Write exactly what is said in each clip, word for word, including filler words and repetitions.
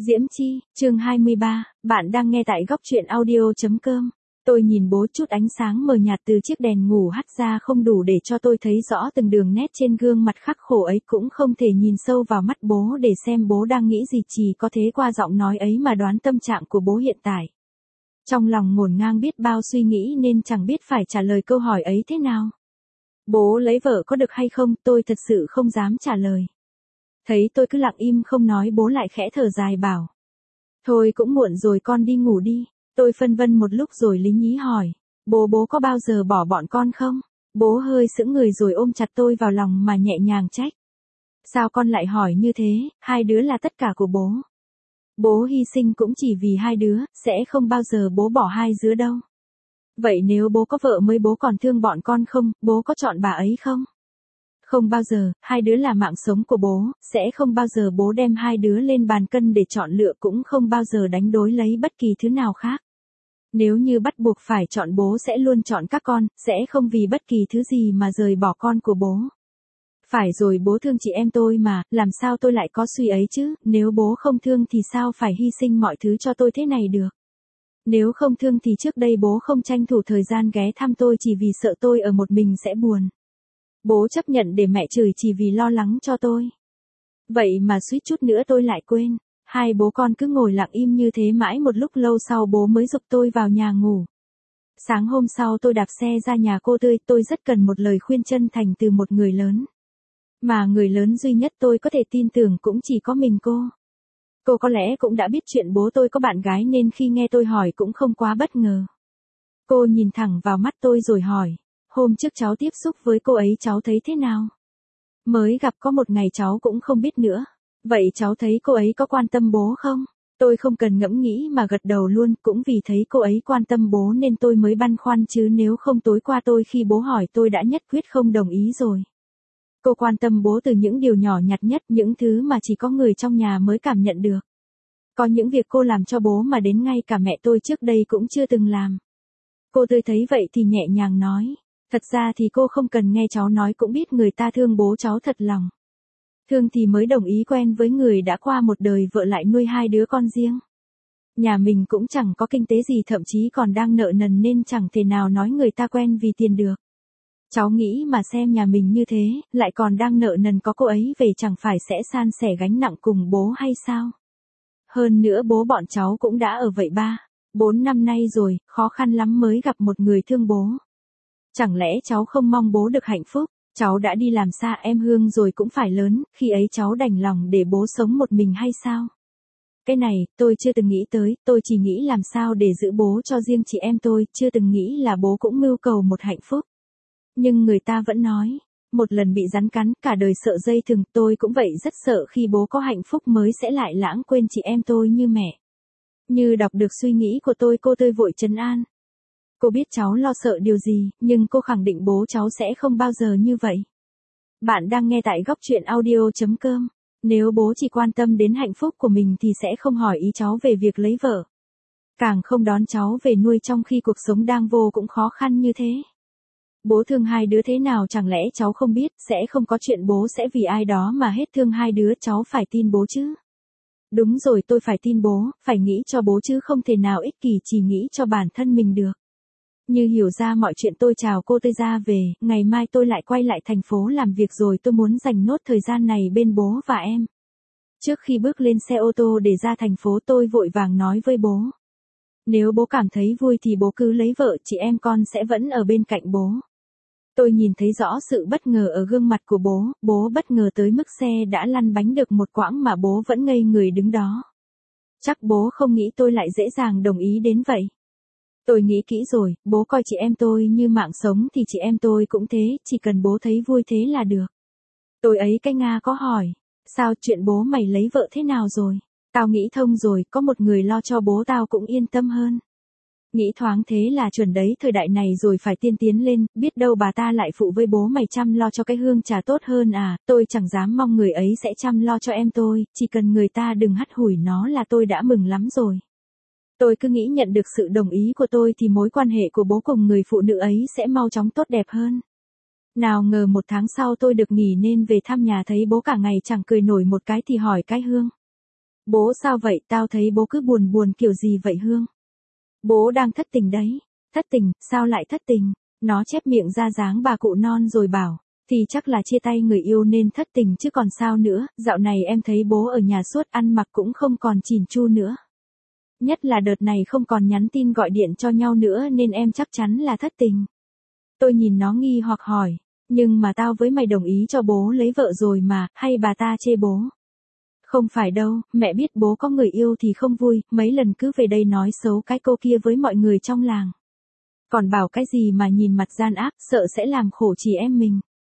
Diễm Chi, chương hai mươi ba, bạn đang nghe tại góc truyện audio.com. Tôi nhìn bố, chút ánh sáng mờ nhạt từ chiếc đèn ngủ hắt ra không đủ để cho tôi thấy rõ từng đường nét trên gương mặt khắc khổ ấy, cũng không thể nhìn sâu vào mắt bố để xem bố đang nghĩ gì, chỉ có thế qua giọng nói ấy mà đoán tâm trạng của bố hiện tại. Trong lòng ngổn ngang biết bao suy nghĩ nên chẳng biết phải trả lời câu hỏi ấy thế nào. Bố lấy vợ có được hay không, tôi thật sự không dám trả lời. Thấy tôi cứ lặng im không nói, bố lại khẽ thở dài bảo. Thôi cũng muộn rồi, con đi ngủ đi. Tôi phân vân một lúc rồi lý nhí hỏi. Bố bố có bao giờ bỏ bọn con không? Bố hơi sững người rồi ôm chặt tôi vào lòng mà nhẹ nhàng trách. Sao con lại hỏi như thế, hai đứa là tất cả của bố. Bố hy sinh cũng chỉ vì hai đứa, sẽ không bao giờ bố bỏ hai đứa đâu. Vậy nếu bố có vợ mới bố còn thương bọn con không, bố có chọn bà ấy không? Không bao giờ, hai đứa là mạng sống của bố, sẽ không bao giờ bố đem hai đứa lên bàn cân để chọn lựa, cũng không bao giờ đánh đối lấy bất kỳ thứ nào khác. Nếu như bắt buộc phải chọn, bố sẽ luôn chọn các con, sẽ không vì bất kỳ thứ gì mà rời bỏ con của bố. Phải rồi, bố thương chị em tôi mà, làm sao tôi lại có suy ấy chứ, nếu bố không thương thì sao phải hy sinh mọi thứ cho tôi thế này được. Nếu không thương thì trước đây bố không tranh thủ thời gian ghé thăm tôi chỉ vì sợ tôi ở một mình sẽ buồn. Bố chấp nhận để mẹ chửi chỉ vì lo lắng cho tôi. Vậy mà suýt chút nữa tôi lại quên. Hai bố con cứ ngồi lặng im như thế mãi, một lúc lâu sau bố mới giục tôi vào nhà ngủ. Sáng hôm sau tôi đạp xe ra nhà cô Tươi, tôi rất cần một lời khuyên chân thành từ một người lớn. Mà người lớn duy nhất tôi có thể tin tưởng cũng chỉ có mình cô. Cô có lẽ cũng đã biết chuyện bố tôi có bạn gái nên khi nghe tôi hỏi cũng không quá bất ngờ. Cô nhìn thẳng vào mắt tôi rồi hỏi. Hôm trước cháu tiếp xúc với cô ấy cháu thấy thế nào? Mới gặp có một ngày cháu cũng không biết nữa. Vậy cháu thấy cô ấy có quan tâm bố không? Tôi không cần ngẫm nghĩ mà gật đầu luôn, cũng vì thấy cô ấy quan tâm bố nên tôi mới băn khoăn, chứ nếu không tối qua tôi khi bố hỏi tôi đã nhất quyết không đồng ý rồi. Cô quan tâm bố từ những điều nhỏ nhặt nhất, những thứ mà chỉ có người trong nhà mới cảm nhận được. Có những việc cô làm cho bố mà đến ngay cả mẹ tôi trước đây cũng chưa từng làm. Cô Tươi thấy vậy thì nhẹ nhàng nói. Thật ra thì cô không cần nghe cháu nói cũng biết người ta thương bố cháu thật lòng. Thương thì mới đồng ý quen với người đã qua một đời vợ lại nuôi hai đứa con riêng. Nhà mình cũng chẳng có kinh tế gì, thậm chí còn đang nợ nần nên chẳng thể nào nói người ta quen vì tiền được. Cháu nghĩ mà xem, nhà mình như thế, lại còn đang nợ nần, có cô ấy về chẳng phải sẽ san sẻ gánh nặng cùng bố hay sao? Hơn nữa bố bọn cháu cũng đã ở vậy ba, bốn năm nay rồi, khó khăn lắm mới gặp một người thương bố. Chẳng lẽ cháu không mong bố được hạnh phúc? Cháu đã đi làm xa em Hương rồi cũng phải lớn, khi ấy cháu đành lòng để bố sống một mình hay sao? Cái này, tôi chưa từng nghĩ tới, tôi chỉ nghĩ làm sao để giữ bố cho riêng chị em tôi, chưa từng nghĩ là bố cũng mưu cầu một hạnh phúc. Nhưng người ta vẫn nói, một lần bị rắn cắn, cả đời sợ dây thừng, tôi cũng vậy, rất sợ khi bố có hạnh phúc mới sẽ lại lãng quên chị em tôi như mẹ. Như đọc được suy nghĩ của tôi, cô Tươi vội trấn an. Cô biết cháu lo sợ điều gì, nhưng cô khẳng định bố cháu sẽ không bao giờ như vậy. Bạn đang nghe tại góc truyện audio.com. Nếu bố chỉ quan tâm đến hạnh phúc của mình thì sẽ không hỏi ý cháu về việc lấy vợ. Càng không đón cháu về nuôi trong khi cuộc sống đang vô cũng khó khăn như thế. Bố thương hai đứa thế nào chẳng lẽ cháu không biết, sẽ không có chuyện bố sẽ vì ai đó mà hết thương hai đứa, cháu phải tin bố chứ. Đúng rồi, tôi phải tin bố, phải nghĩ cho bố chứ không thể nào ích kỷ chỉ nghĩ cho bản thân mình được. Như hiểu ra mọi chuyện tôi chào cô Tươi ra về, ngày mai tôi lại quay lại thành phố làm việc rồi, tôi muốn dành nốt thời gian này bên bố và em. Trước khi bước lên xe ô tô để ra thành phố tôi vội vàng nói với bố. Nếu bố cảm thấy vui thì bố cứ lấy vợ, chị em con sẽ vẫn ở bên cạnh bố. Tôi nhìn thấy rõ sự bất ngờ ở gương mặt của bố, bố bất ngờ tới mức xe đã lăn bánh được một quãng mà bố vẫn ngây người đứng đó. Chắc bố không nghĩ tôi lại dễ dàng đồng ý đến vậy. Tôi nghĩ kỹ rồi, bố coi chị em tôi như mạng sống thì chị em tôi cũng thế, chỉ cần bố thấy vui thế là được. Tôi ấy cái Nga có hỏi, sao chuyện bố mày lấy vợ thế nào rồi? Tao nghĩ thông rồi, có một người lo cho bố tao cũng yên tâm hơn. Nghĩ thoáng thế là chuẩn đấy, thời đại này rồi phải tiên tiến lên, biết đâu bà ta lại phụ với bố mày chăm lo cho cái hương trà tốt hơn à, tôi chẳng dám mong người ấy sẽ chăm lo cho em tôi, chỉ cần người ta đừng hắt hủi nó là tôi đã mừng lắm rồi. Tôi cứ nghĩ nhận được sự đồng ý của tôi thì mối quan hệ của bố cùng người phụ nữ ấy sẽ mau chóng tốt đẹp hơn. Nào ngờ một tháng sau tôi được nghỉ nên về thăm nhà thấy bố cả ngày chẳng cười nổi một cái thì hỏi cái Hương. Bố sao vậy, tao thấy bố cứ buồn buồn kiểu gì vậy Hương? Bố đang thất tình đấy. Thất tình, sao lại thất tình? Nó chép miệng ra dáng bà cụ non rồi bảo, thì chắc là chia tay người yêu nên thất tình chứ còn sao nữa, dạo này em thấy bố ở nhà suốt ăn mặc cũng không còn chỉn chu nữa. Nhất là đợt này không còn nhắn tin gọi điện cho nhau nữa nên em chắc chắn là thất tình. Tôi nhìn nó nghi hoặc hỏi, nhưng mà tao với mày đồng ý cho bố lấy vợ rồi mà, hay bà ta chê bố? Không phải đâu, mẹ biết bố có người yêu thì không vui, mấy lần cứ về đây nói xấu cái cô kia với mọi người trong làng. Còn bảo cái gì mà nhìn mặt gian ác, sợ sẽ làm khổ chị em mình.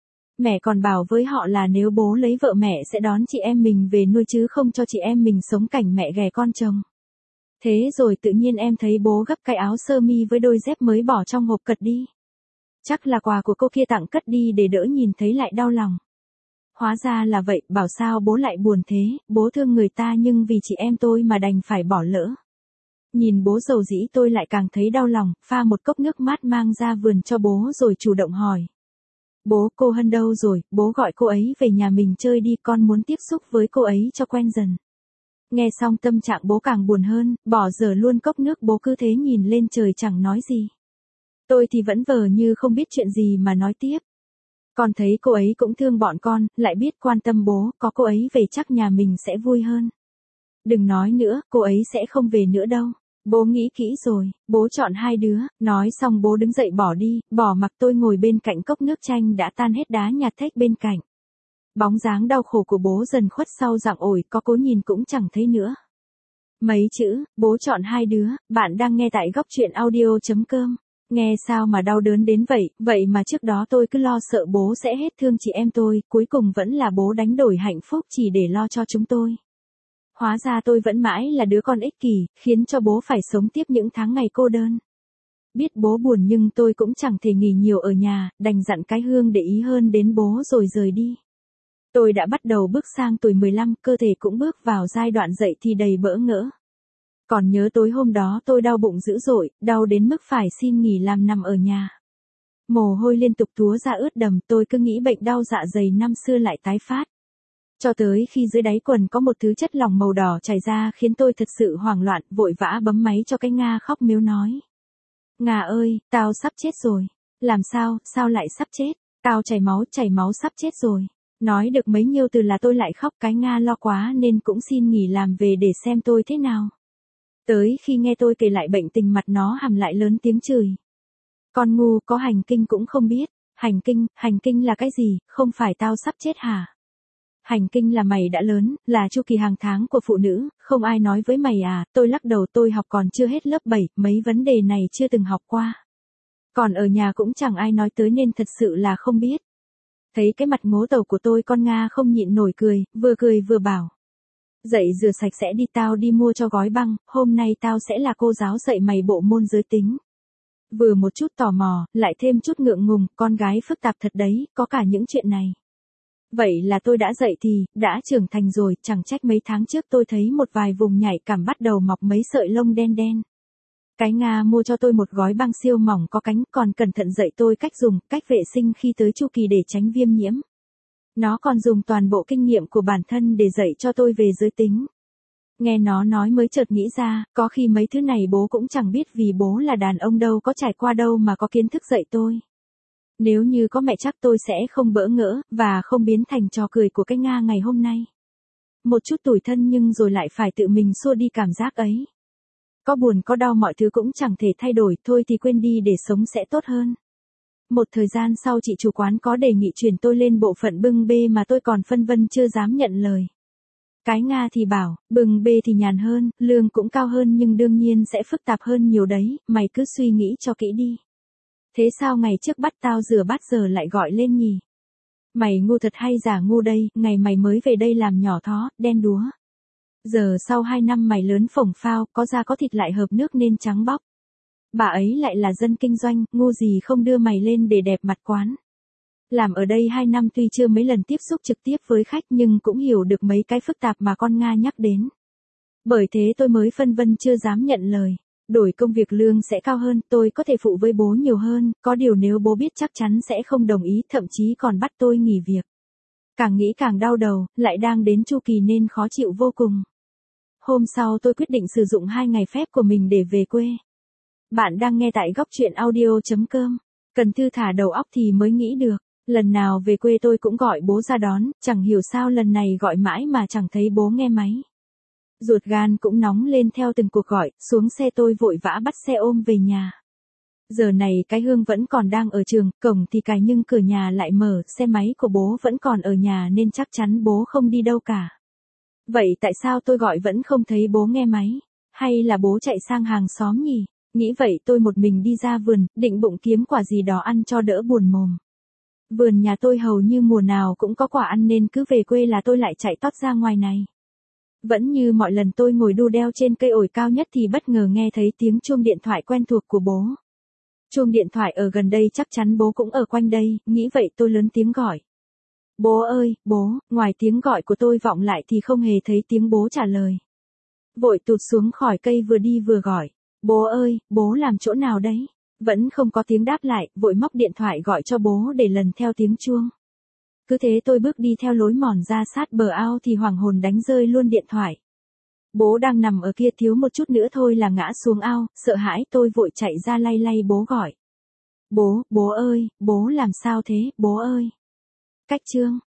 Mẹ còn bảo với họ là nếu bố lấy vợ mẹ sẽ đón chị em mình về nuôi chứ không cho chị em mình sống cảnh mẹ ghẻ con chồng. Thế rồi tự nhiên em thấy bố gấp cái áo sơ mi với đôi dép mới bỏ trong hộp cất đi. Chắc là quà của cô kia tặng cất đi để đỡ nhìn thấy lại đau lòng. Hóa ra là vậy, bảo sao bố lại buồn thế, bố thương người ta nhưng vì chị em tôi mà đành phải bỏ lỡ. Nhìn bố dầu dĩ tôi lại càng thấy đau lòng, pha một cốc nước mát mang ra vườn cho bố rồi chủ động hỏi. Bố, cô Hân đâu rồi, bố gọi cô ấy về nhà mình chơi đi, con muốn tiếp xúc với cô ấy cho quen dần. Nghe xong tâm trạng bố càng buồn hơn, bỏ dở luôn cốc nước, bố cứ thế nhìn lên trời chẳng nói gì. Tôi thì vẫn vờ như không biết chuyện gì mà nói tiếp. Con thấy cô ấy cũng thương bọn con, lại biết quan tâm bố, có cô ấy về chắc nhà mình sẽ vui hơn. Đừng nói nữa, cô ấy sẽ không về nữa đâu. Bố nghĩ kỹ rồi, bố chọn hai đứa, nói xong bố đứng dậy bỏ đi, bỏ mặc tôi ngồi bên cạnh cốc nước chanh đã tan hết đá nhạt thách bên cạnh. Bóng dáng đau khổ của bố dần khuất sau dạng ổi, có cố nhìn cũng chẳng thấy nữa. Mấy chữ, bố chọn hai đứa, bạn đang nghe tại góc truyện audio.com. Nghe sao mà đau đớn đến vậy, vậy mà trước đó tôi cứ lo sợ bố sẽ hết thương chị em tôi, cuối cùng vẫn là bố đánh đổi hạnh phúc chỉ để lo cho chúng tôi. Hóa ra tôi vẫn mãi là đứa con ích kỷ, khiến cho bố phải sống tiếp những tháng ngày cô đơn. Biết bố buồn nhưng tôi cũng chẳng thể nghỉ nhiều ở nhà, đành dặn cái Hương để ý hơn đến bố rồi rời đi. Tôi đã bắt đầu bước sang tuổi mười lăm, cơ thể cũng bước vào giai đoạn dậy thì đầy bỡ ngỡ. Còn nhớ tối hôm đó tôi đau bụng dữ dội, đau đến mức phải xin nghỉ làm nằm ở nhà. Mồ hôi liên tục túa ra ướt đầm, tôi cứ nghĩ bệnh đau dạ dày năm xưa lại tái phát. Cho tới khi dưới đáy quần có một thứ chất lỏng màu đỏ chảy ra khiến tôi thật sự hoảng loạn, vội vã bấm máy cho cái Nga khóc mếu nói. Nga ơi, tao sắp chết rồi. Làm sao, sao lại sắp chết? Tao chảy máu, chảy máu sắp chết rồi. Nói được mấy nhiêu từ là tôi lại khóc, cái Nga lo quá nên cũng xin nghỉ làm về để xem tôi thế nào. Tới khi nghe tôi kể lại bệnh tình mặt nó hằm lại lớn tiếng chửi. Con ngu, có hành kinh cũng không biết. Hành kinh, hành kinh là cái gì, không phải tao sắp chết hả? Hành kinh là mày đã lớn, là chu kỳ hàng tháng của phụ nữ, không ai nói với mày à, tôi lắc đầu, tôi học còn chưa hết lớp bảy, mấy vấn đề này chưa từng học qua. Còn ở nhà cũng chẳng ai nói tới nên thật sự là không biết. Thấy cái mặt ngố tàu của tôi, con Nga không nhịn nổi cười, vừa cười vừa bảo. Dậy rửa sạch sẽ đi, tao đi mua cho gói băng, hôm nay tao sẽ là cô giáo dạy mày bộ môn giới tính. Vừa một chút tò mò, lại thêm chút ngượng ngùng, con gái phức tạp thật đấy, có cả những chuyện này. Vậy là tôi đã dậy thì, đã trưởng thành rồi, chẳng trách mấy tháng trước tôi thấy một vài vùng nhạy cảm bắt đầu mọc mấy sợi lông đen đen. Cái Nga mua cho tôi một gói băng siêu mỏng có cánh, còn cẩn thận dạy tôi cách dùng, cách vệ sinh khi tới chu kỳ để tránh viêm nhiễm. Nó còn dùng toàn bộ kinh nghiệm của bản thân để dạy cho tôi về giới tính. Nghe nó nói mới chợt nghĩ ra, có khi mấy thứ này bố cũng chẳng biết vì bố là đàn ông đâu có trải qua đâu mà có kiến thức dạy tôi. Nếu như có mẹ chắc tôi sẽ không bỡ ngỡ, và không biến thành trò cười của cái Nga ngày hôm nay. Một chút tủi thân nhưng rồi lại phải tự mình xua đi cảm giác ấy. Có buồn có đau mọi thứ cũng chẳng thể thay đổi, thôi thì quên đi để sống sẽ tốt hơn. Một thời gian sau chị chủ quán có đề nghị chuyển tôi lên bộ phận bưng bê mà tôi còn phân vân chưa dám nhận lời. Cái Nga thì bảo, bưng bê thì nhàn hơn, lương cũng cao hơn nhưng đương nhiên sẽ phức tạp hơn nhiều đấy, mày cứ suy nghĩ cho kỹ đi. Thế sao ngày trước bắt tao rửa bát giờ lại gọi lên nhỉ? Mày ngu thật hay giả ngu đây, ngày mày mới về đây làm nhỏ thó, đen đúa. Giờ sau hai năm mày lớn phồng phao, có da có thịt lại hợp nước nên trắng bóc. Bà ấy lại là dân kinh doanh, ngu gì không đưa mày lên để đẹp mặt quán. Làm ở đây hai năm tuy chưa mấy lần tiếp xúc trực tiếp với khách nhưng cũng hiểu được mấy cái phức tạp mà con Nga nhắc đến. Bởi thế tôi mới phân vân chưa dám nhận lời. Đổi công việc lương sẽ cao hơn, tôi có thể phụ với bố nhiều hơn, có điều nếu bố biết chắc chắn sẽ không đồng ý, thậm chí còn bắt tôi nghỉ việc. Càng nghĩ càng đau đầu, lại đang đến chu kỳ nên khó chịu vô cùng. Hôm sau tôi quyết định sử dụng hai ngày phép của mình để về quê. Bạn đang nghe tại góc chuyện audio.com. Cần thư thả đầu óc thì mới nghĩ được. Lần nào về quê tôi cũng gọi bố ra đón, chẳng hiểu sao lần này gọi mãi mà chẳng thấy bố nghe máy. Ruột gan cũng nóng lên theo từng cuộc gọi, xuống xe tôi vội vã bắt xe ôm về nhà. Giờ này cái Hương vẫn còn đang ở trường, cổng thì cài nhưng cửa nhà lại mở, xe máy của bố vẫn còn ở nhà nên chắc chắn bố không đi đâu cả. Vậy tại sao tôi gọi vẫn không thấy bố nghe máy? Hay là bố chạy sang hàng xóm nhỉ? Nghĩ vậy tôi một mình đi ra vườn, định bụng kiếm quả gì đó ăn cho đỡ buồn mồm. Vườn nhà tôi hầu như mùa nào cũng có quả ăn nên cứ về quê là tôi lại chạy tót ra ngoài này. Vẫn như mọi lần tôi ngồi đu đeo trên cây ổi cao nhất thì bất ngờ nghe thấy tiếng chuông điện thoại quen thuộc của bố. Chuông điện thoại ở gần đây chắc chắn bố cũng ở quanh đây, nghĩ vậy tôi lớn tiếng gọi. Bố ơi, bố, ngoài tiếng gọi của tôi vọng lại thì không hề thấy tiếng bố trả lời. Vội tụt xuống khỏi cây vừa đi vừa gọi. Bố ơi, bố làm chỗ nào đấy? Vẫn không có tiếng đáp lại, vội móc điện thoại gọi cho bố để lần theo tiếng chuông. Cứ thế tôi bước đi theo lối mòn ra sát bờ ao thì hoàng hồn đánh rơi luôn điện thoại. Bố đang nằm ở kia, thiếu một chút nữa thôi là ngã xuống ao, sợ hãi tôi vội chạy ra lay lay bố gọi. Bố, bố ơi, bố làm sao thế, bố ơi? Cách chương.